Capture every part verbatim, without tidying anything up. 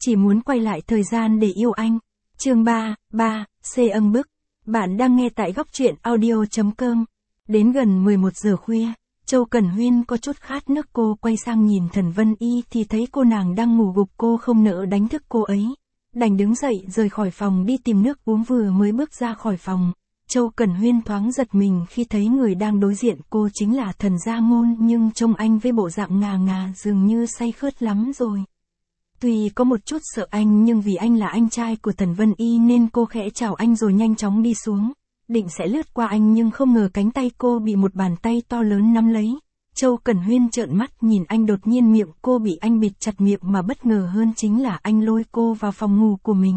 chỉ muốn quay lại thời gian để yêu anh. Chương ba, ba, C âng bức. Bạn đang nghe tại góc truyện audio chấm com. Đến gần mười một giờ khuya, Châu Cẩn Huyên có chút khát nước, cô quay sang nhìn Thần Vân Y thì thấy cô nàng đang ngủ gục, cô không nỡ đánh thức cô ấy. Đành đứng dậy rời khỏi phòng đi tìm nước uống, vừa mới bước ra khỏi phòng. Châu Cẩn Huyên thoáng giật mình khi thấy người đang đối diện cô chính là Thần Gia Ngôn, nhưng trông anh với bộ dạng ngà ngà dường như say khướt lắm rồi. Tuy có một chút sợ anh nhưng vì anh là anh trai của Thần Vân Y nên cô khẽ chào anh rồi nhanh chóng đi xuống. Định sẽ lướt qua anh nhưng không ngờ cánh tay cô bị một bàn tay to lớn nắm lấy. Châu Cẩn Huyên trợn mắt nhìn anh, đột nhiên miệng cô bị anh bịt chặt miệng, mà bất ngờ hơn chính là anh lôi cô vào phòng ngủ của mình.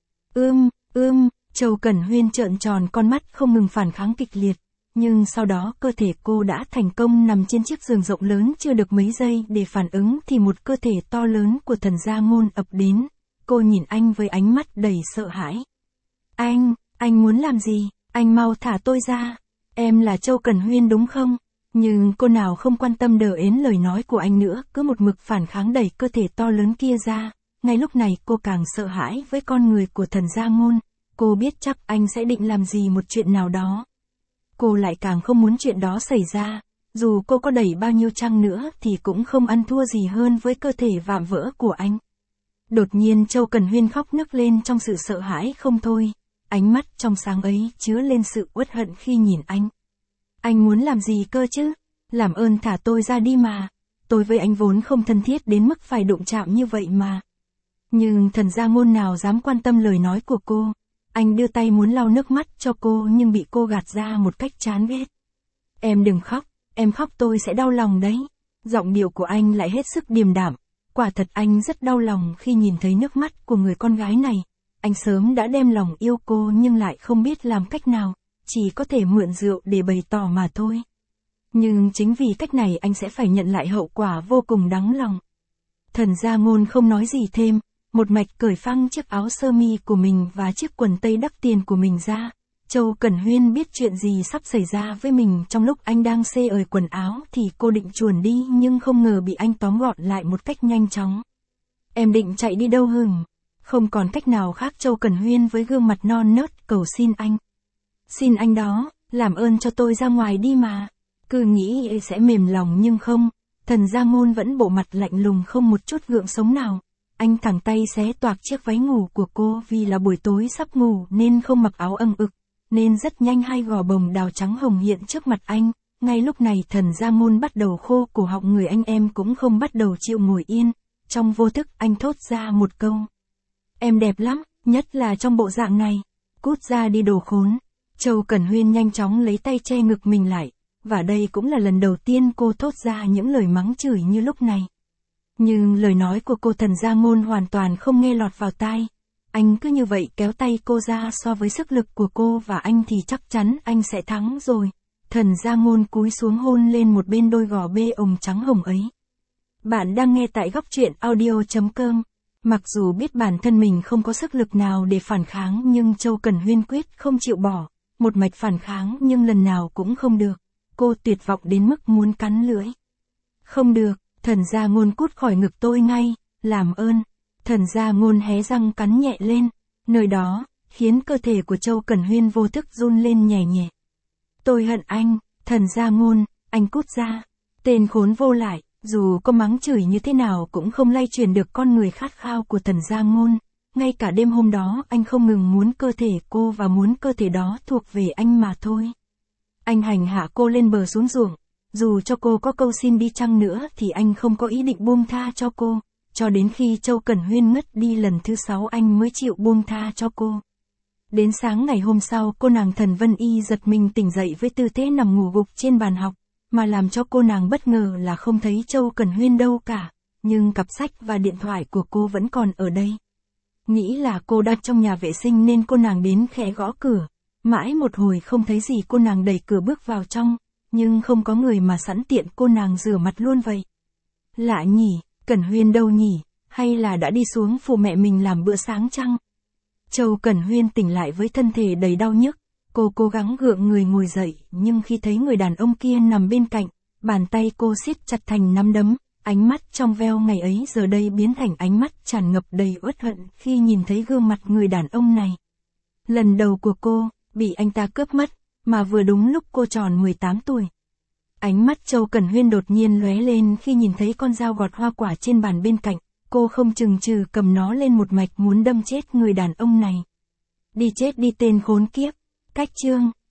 Ưm, ưm, Châu Cẩn Huyên trợn tròn con mắt không ngừng phản kháng kịch liệt. Nhưng sau đó cơ thể cô đã thành công nằm trên chiếc giường rộng lớn, chưa được mấy giây để phản ứng thì một cơ thể to lớn của Thần Gia Ngôn ập đến. Cô nhìn anh với ánh mắt đầy sợ hãi. Anh, anh muốn làm gì? Anh mau thả tôi ra. Em là Châu Cẩn Huyên đúng không? Nhưng cô nào không quan tâm đờ ến lời nói của anh nữa, cứ một mực phản kháng đẩy cơ thể to lớn kia ra. Ngay lúc này cô càng sợ hãi với con người của Thần Gia Ngôn. Cô biết chắc anh sẽ định làm gì một chuyện nào đó. Cô lại càng không muốn chuyện đó xảy ra. Dù cô có đẩy bao nhiêu chăng nữa thì cũng không ăn thua gì hơn với cơ thể vạm vỡ của anh. Đột nhiên Châu Cẩn Huyên khóc nức lên trong sự sợ hãi không thôi. Ánh mắt trong sáng ấy chứa lên sự uất hận khi nhìn anh. Anh muốn làm gì cơ chứ? Làm ơn thả tôi ra đi mà. Tôi với anh vốn không thân thiết đến mức phải đụng chạm như vậy mà. Nhưng Thần Gia Ngôn nào dám quan tâm lời nói của cô. Anh đưa tay muốn lau nước mắt cho cô nhưng bị cô gạt ra một cách chán ghét. Em đừng khóc, em khóc tôi sẽ đau lòng đấy. Giọng điệu của anh lại hết sức điềm đạm. Quả thật anh rất đau lòng khi nhìn thấy nước mắt của người con gái này. Anh sớm đã đem lòng yêu cô nhưng lại không biết làm cách nào, chỉ có thể mượn rượu để bày tỏ mà thôi. Nhưng chính vì cách này anh sẽ phải nhận lại hậu quả vô cùng đáng lòng. Thần Gia Ngôn không nói gì thêm, một mạch cởi phăng chiếc áo sơ mi của mình và chiếc quần tây đắt tiền của mình ra. Châu Cẩn Huyên biết chuyện gì sắp xảy ra với mình. Trong lúc anh đang xê ời quần áo thì cô định chuồn đi nhưng không ngờ bị anh tóm gọn lại một cách nhanh chóng. Em định chạy đi đâu hừm? Không còn cách nào khác, Châu Cẩn Huyên với gương mặt non nớt cầu xin anh. Xin anh đó, làm ơn cho tôi ra ngoài đi mà. Cứ nghĩ sẽ mềm lòng nhưng không. Thần Gia Ngôn vẫn bộ mặt lạnh lùng không một chút gượng sống nào. Anh thẳng tay xé toạc chiếc váy ngủ của cô, vì là buổi tối sắp ngủ nên không mặc áo âng ực, nên rất nhanh hai gò bồng đào trắng hồng hiện trước mặt anh. Ngay lúc này Thần Gia Ngôn bắt đầu khô cổ họng, người anh em cũng không bắt đầu chịu ngồi yên. Trong vô thức anh thốt ra một câu. Em đẹp lắm, nhất là trong bộ dạng này. Cút ra đi đồ khốn. Châu Cẩn Huyên nhanh chóng lấy tay che ngực mình lại. Và đây cũng là lần đầu tiên cô thốt ra những lời mắng chửi như lúc này. Nhưng lời nói của cô Thần Gia Ngôn hoàn toàn không nghe lọt vào tai. Anh cứ như vậy kéo tay cô ra, so với sức lực của cô và anh thì chắc chắn anh sẽ thắng rồi. Thần Gia Ngôn cúi xuống hôn lên một bên đôi gò bê ồng trắng hồng ấy. Bạn đang nghe tại góc truyện audio chấm com. Mặc dù biết bản thân mình không có sức lực nào để phản kháng nhưng Châu Cẩn Huyên quyết không chịu bỏ. Một mạch phản kháng nhưng lần nào cũng không được. Cô tuyệt vọng đến mức muốn cắn lưỡi. Không được, Thần Gia Ngôn cút khỏi ngực tôi ngay, làm ơn. Thần Gia Ngôn hé răng cắn nhẹ lên, nơi đó, khiến cơ thể của Châu Cẩn Huyên vô thức run lên nhẹ nhẹ. Tôi hận anh, Thần Gia Ngôn, anh cút ra. Tên khốn vô lại, dù có mắng chửi như thế nào cũng không lay chuyển được con người khát khao của Thần Gia Ngôn. Ngay cả đêm hôm đó anh không ngừng muốn cơ thể cô và muốn cơ thể đó thuộc về anh mà thôi. Anh hành hạ cô lên bờ xuống ruộng. Dù cho cô có câu xin đi chăng nữa thì anh không có ý định buông tha cho cô. Cho đến khi Châu Cẩn Huyên ngất đi lần thứ sáu anh mới chịu buông tha cho cô. Đến sáng ngày hôm sau cô nàng Thần Vân Y giật mình tỉnh dậy với tư thế nằm ngủ gục trên bàn học. Mà làm cho cô nàng bất ngờ là không thấy Châu Cẩn Huyên đâu cả. Nhưng cặp sách và điện thoại của cô vẫn còn ở đây. Nghĩ là cô đặt trong nhà vệ sinh nên cô nàng đến khẽ gõ cửa. Mãi một hồi không thấy gì cô nàng đẩy cửa bước vào trong. Nhưng không có người mà sẵn tiện cô nàng rửa mặt luôn vậy. Lạ nhỉ, Cẩn Huyên đâu nhỉ, hay là đã đi xuống phụ mẹ mình làm bữa sáng chăng? Châu Cẩn Huyên tỉnh lại với thân thể đầy đau nhức. Cô cố gắng gượng người ngồi dậy, nhưng khi thấy người đàn ông kia nằm bên cạnh, bàn tay cô siết chặt thành nắm đấm, Ánh mắt trong veo ngày ấy giờ đây biến thành ánh mắt tràn ngập đầy uất hận khi nhìn thấy gương mặt người đàn ông này. Lần đầu của cô, bị anh ta cướp mất, mà vừa đúng lúc cô tròn mười tám tuổi. Ánh mắt Châu Cẩn Huyên đột nhiên lóe lên khi nhìn thấy con dao gọt hoa quả trên bàn bên cạnh, cô không chừng chừ cầm nó lên một mạch muốn đâm chết người đàn ông này. Đi chết đi tên khốn kiếp. Cách chương